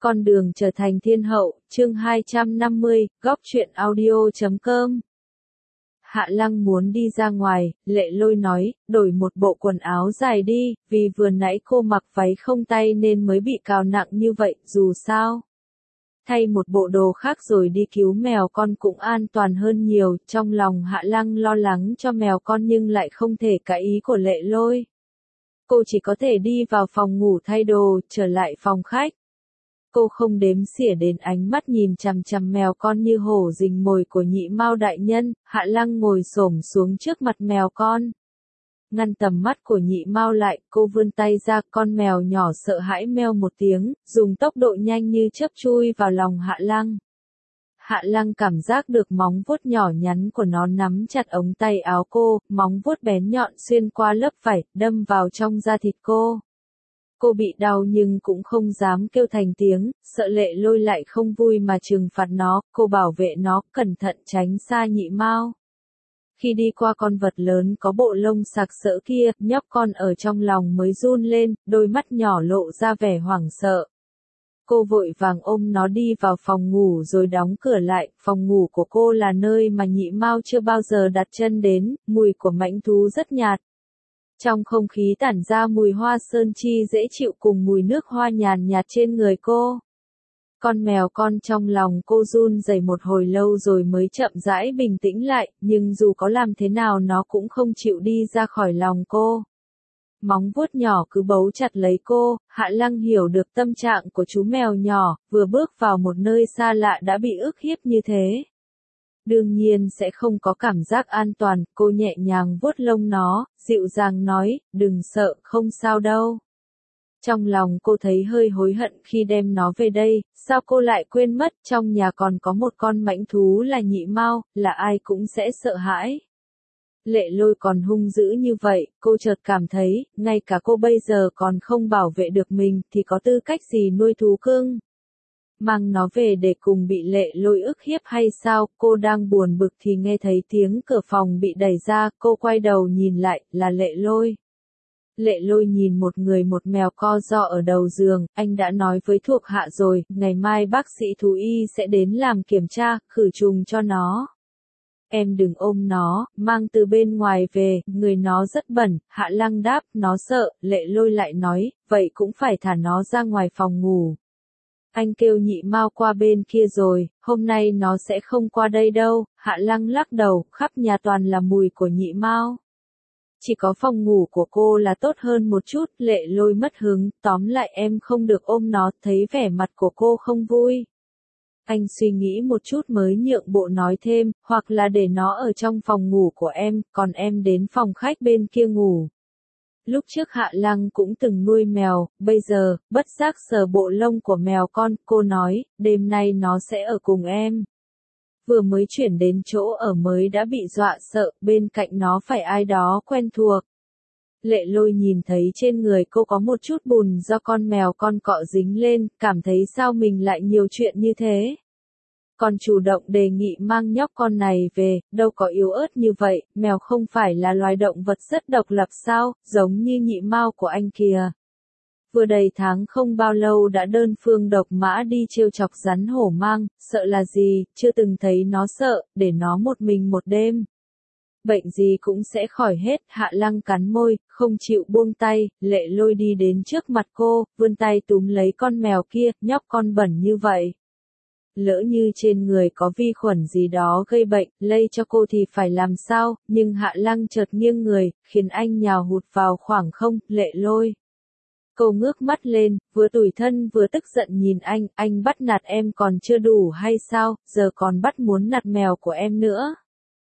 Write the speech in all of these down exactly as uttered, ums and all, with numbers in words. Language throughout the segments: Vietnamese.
Con đường trở thành thiên hậu, chương hai trăm năm mươi, góc truyện audio chấm com. Hạ Lăng muốn đi ra ngoài, Lệ Lôi nói, đổi một bộ quần áo dài đi, vì vừa nãy cô mặc váy không tay nên mới bị cào nặng như vậy, dù sao. Thay một bộ đồ khác rồi đi cứu mèo con cũng an toàn hơn nhiều, trong lòng Hạ Lăng lo lắng cho mèo con nhưng lại không thể cãi ý của Lệ Lôi. Cô chỉ có thể đi vào phòng ngủ thay đồ, trở lại phòng khách. Cô không đếm xỉa đến ánh mắt nhìn chằm chằm mèo con như hổ rình mồi của Nhị Mao đại nhân. Hạ Lăng ngồi xổm xuống trước mặt mèo con. Ngăn tầm mắt của Nhị Mao lại, cô vươn tay ra, con mèo nhỏ sợ hãi meo một tiếng, dùng tốc độ nhanh như chớp chui vào lòng Hạ Lăng. Hạ Lăng cảm giác được móng vuốt nhỏ nhắn của nó nắm chặt ống tay áo cô, móng vuốt bén nhọn xuyên qua lớp vải, đâm vào trong da thịt cô. Cô bị đau nhưng cũng không dám kêu thành tiếng, sợ Lệ Lôi lại không vui mà trừng phạt nó, cô bảo vệ nó, cẩn thận tránh xa Nhị Mao. Khi đi qua con vật lớn có bộ lông sặc sỡ kia, nhóc con ở trong lòng mới run lên, đôi mắt nhỏ lộ ra vẻ hoảng sợ. Cô vội vàng ôm nó đi vào phòng ngủ rồi đóng cửa lại, phòng ngủ của cô là nơi mà Nhị Mao chưa bao giờ đặt chân đến, mùi của mãnh thú rất nhạt. Trong không khí tản ra mùi hoa sơn chi dễ chịu cùng mùi nước hoa nhàn nhạt trên người cô. Con mèo con trong lòng cô run rẩy một hồi lâu rồi mới chậm rãi bình tĩnh lại, nhưng dù có làm thế nào nó cũng không chịu đi ra khỏi lòng cô. Móng vuốt nhỏ cứ bấu chặt lấy cô, Hạ Lăng hiểu được tâm trạng của chú mèo nhỏ, vừa bước vào một nơi xa lạ đã bị ức hiếp như thế. Đương nhiên sẽ không có cảm giác an toàn, cô nhẹ nhàng vuốt lông nó, dịu dàng nói, đừng sợ, không sao đâu. Trong lòng cô thấy hơi hối hận khi đem nó về đây, sao cô lại quên mất, trong nhà còn có một con mãnh thú là Nhị Mao, là ai cũng sẽ sợ hãi. Lệ Lôi còn hung dữ như vậy, cô chợt cảm thấy, ngay cả cô bây giờ còn không bảo vệ được mình, thì có tư cách gì nuôi thú cưng. Mang nó về để cùng bị Lệ Lôi ức hiếp hay sao, cô đang buồn bực thì nghe thấy tiếng cửa phòng bị đẩy ra, cô quay đầu nhìn lại, là Lệ Lôi. Lệ Lôi nhìn một người một mèo co ro ở đầu giường, anh đã nói với thuộc hạ rồi, ngày mai bác sĩ thú y sẽ đến làm kiểm tra, khử trùng cho nó. Em đừng ôm nó, mang từ bên ngoài về, người nó rất bẩn. Hạ Lăng đáp, nó sợ, Lệ Lôi lại nói, vậy cũng phải thả nó ra ngoài phòng ngủ. Anh kêu Nhị Mao qua bên kia rồi, hôm nay nó sẽ không qua đây đâu. Hạ Lăng lắc đầu, khắp nhà toàn là mùi của Nhị Mao. Chỉ có phòng ngủ của cô là tốt hơn một chút. Lệ Lôi mất hứng, tóm lại em không được ôm nó, thấy vẻ mặt của cô không vui. Anh suy nghĩ một chút mới nhượng bộ nói thêm, hoặc là để nó ở trong phòng ngủ của em, còn em đến phòng khách bên kia ngủ. Lúc trước Hạ Lăng cũng từng nuôi mèo, bây giờ, bất giác sờ bộ lông của mèo con, cô nói, đêm nay nó sẽ ở cùng em. Vừa mới chuyển đến chỗ ở mới đã bị dọa sợ, bên cạnh nó phải ai đó quen thuộc. Lệ Lôi nhìn thấy trên người cô có một chút bùn do con mèo con cọ dính lên, cảm thấy sao mình lại nhiều chuyện như thế. Còn chủ động đề nghị mang nhóc con này về, đâu có yếu ớt như vậy, mèo không phải là loài động vật rất độc lập sao, giống như Nhị Mao của anh kìa. Vừa đầy tháng không bao lâu đã đơn phương độc mã đi trêu chọc rắn hổ mang, sợ là gì, chưa từng thấy nó sợ, để nó một mình một đêm. Bệnh gì cũng sẽ khỏi hết. Hạ Lăng cắn môi, không chịu buông tay. Lệ Lôi đi đến trước mặt cô, vươn tay túm lấy con mèo kia, nhóc con bẩn như vậy. Lỡ như trên người có vi khuẩn gì đó gây bệnh, lây cho cô thì phải làm sao, nhưng Hạ Lăng chợt nghiêng người, khiến anh nhào hụt vào khoảng không. Lệ Lôi. Cô ngước mắt lên, vừa tủi thân vừa tức giận nhìn anh, anh bắt nạt em còn chưa đủ hay sao, giờ còn bắt muốn nạt mèo của em nữa.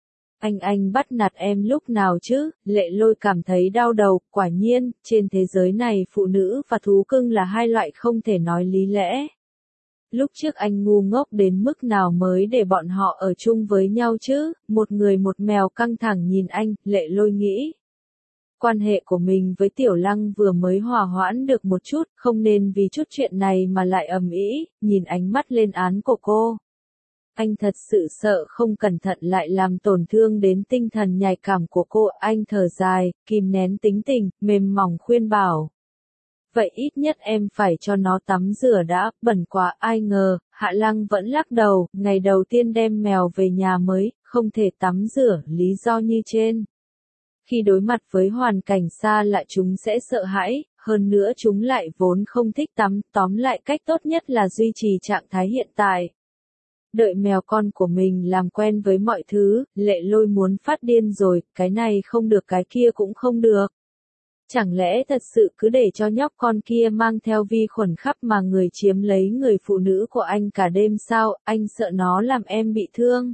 Anh anh bắt nạt em lúc nào chứ? Lệ Lôi cảm thấy đau đầu, quả nhiên, trên thế giới này phụ nữ và thú cưng là hai loại không thể nói lý lẽ. Lúc trước anh ngu ngốc đến mức nào mới để bọn họ ở chung với nhau chứ? Một người một mèo căng thẳng nhìn anh, Lệ Lôi nghĩ. Quan hệ của mình với Tiểu Lăng vừa mới hòa hoãn được một chút, không nên vì chút chuyện này mà lại ầm ĩ, nhìn ánh mắt lên án của cô. Anh thật sự sợ không cẩn thận lại làm tổn thương đến tinh thần nhạy cảm của cô, anh thở dài, kìm nén tính tình, mềm mỏng khuyên bảo. vậy ít nhất em phải cho nó tắm rửa đã, bẩn quá. Ai ngờ, Hạ Lăng vẫn lắc đầu, ngày đầu tiên đem mèo về nhà mới, không thể tắm rửa, lý do như trên. Khi đối mặt với hoàn cảnh xa lạ chúng sẽ sợ hãi, hơn nữa chúng lại vốn không thích tắm, tóm lại cách tốt nhất là duy trì trạng thái hiện tại. Đợi mèo con của mình làm quen với mọi thứ, Lệ Lôi muốn phát điên rồi, cái này không được cái kia cũng không được. Chẳng lẽ thật sự cứ để cho nhóc con kia mang theo vi khuẩn khắp mà người chiếm lấy người phụ nữ của anh cả đêm sao, anh sợ nó làm em bị thương.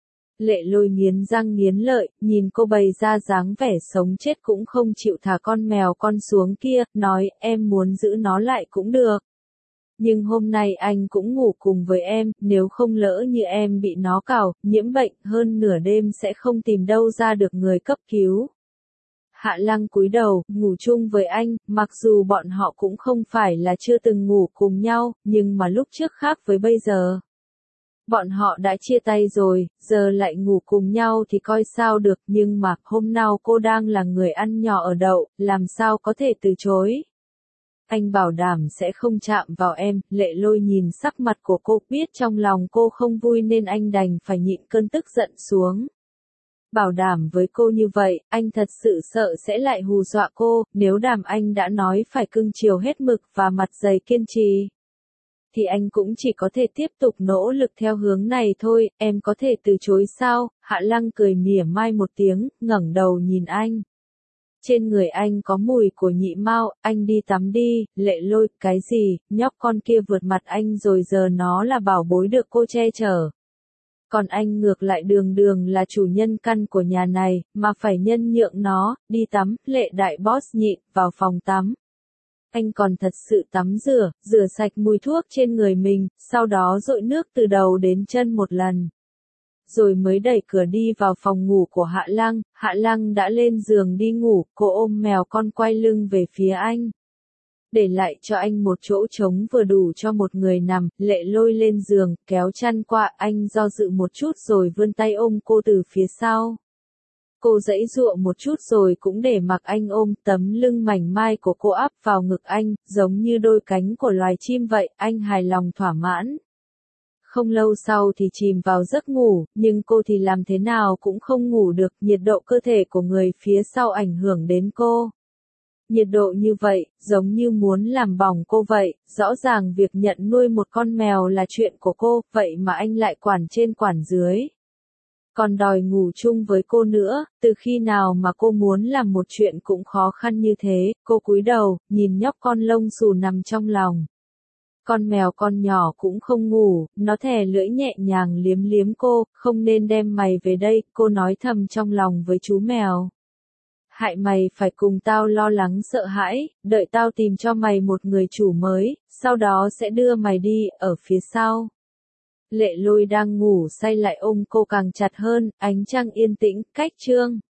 Lệ Lôi nghiến răng nghiến lợi, nhìn cô bày ra dáng vẻ sống chết cũng không chịu thả con mèo con xuống kia, nói em muốn giữ nó lại cũng được. Nhưng hôm nay anh cũng ngủ cùng với em, nếu không lỡ như em bị nó cào, nhiễm bệnh, hơn nửa đêm sẽ không tìm đâu ra được người cấp cứu. Hạ Lăng cúi đầu, ngủ chung với anh, mặc dù bọn họ cũng không phải là chưa từng ngủ cùng nhau, nhưng mà lúc trước khác với bây giờ. Bọn họ đã chia tay rồi, giờ lại ngủ cùng nhau thì coi sao được, nhưng mà hôm nào cô đang là người ăn nhỏ ở đậu, làm sao có thể từ chối. Anh bảo đảm sẽ không chạm vào em. Lệ Lôi nhìn sắc mặt của cô, biết trong lòng cô không vui nên anh đành phải nhịn cơn tức giận xuống. Bảo đảm với cô như vậy, anh thật sự sợ sẽ lại hù dọa cô, nếu Đàm Anh đã nói phải cưng chiều hết mực và mặt dày kiên trì. Thì anh cũng chỉ có thể tiếp tục nỗ lực theo hướng này thôi, em có thể từ chối sao? Hạ Lăng cười mỉa mai một tiếng, ngẩng đầu nhìn anh. Trên người anh có mùi của nhị mao, anh đi tắm đi. Lệ Lôi, cái gì, nhóc con kia vượt mặt anh rồi giờ nó là bảo bối được cô che chở. Còn anh ngược lại đường đường là chủ nhân căn của nhà này, mà phải nhân nhượng nó, đi tắm. Lệ đại boss nhịn, vào phòng tắm. Anh còn thật sự tắm rửa, rửa sạch mùi thuốc trên người mình, sau đó dội nước từ đầu đến chân một lần. Rồi mới đẩy cửa đi vào phòng ngủ của Hạ Lăng. Hạ Lăng đã lên giường đi ngủ, cô ôm mèo con quay lưng về phía anh. Để lại cho anh một chỗ trống vừa đủ cho một người nằm. Lệ Lôi lên giường, kéo chăn qua, anh do dự một chút rồi vươn tay ôm cô từ phía sau. Cô giãy giụa một chút rồi cũng để mặc anh ôm, tấm lưng mảnh mai của cô áp vào ngực anh, giống như đôi cánh của loài chim vậy, anh hài lòng thỏa mãn. Không lâu sau thì chìm vào giấc ngủ, nhưng cô thì làm thế nào cũng không ngủ được, nhiệt độ cơ thể của người phía sau ảnh hưởng đến cô. Nhiệt độ như vậy, giống như muốn làm bỏng cô vậy, rõ ràng việc nhận nuôi một con mèo là chuyện của cô, vậy mà anh lại quản trên quản dưới. Còn đòi ngủ chung với cô nữa, từ khi nào mà cô muốn làm một chuyện cũng khó khăn như thế. Cô cúi đầu, nhìn nhóc con lông xù nằm trong lòng. Con mèo con nhỏ cũng không ngủ, nó thè lưỡi nhẹ nhàng liếm liếm cô, không nên đem mày về đây, cô nói thầm trong lòng với chú mèo. Hại mày phải cùng tao lo lắng sợ hãi, đợi tao tìm cho mày một người chủ mới, sau đó sẽ đưa mày đi, ở phía sau. Lệ Lôi đang ngủ say lại ôm cô càng chặt hơn, ánh trăng yên tĩnh, cách chương.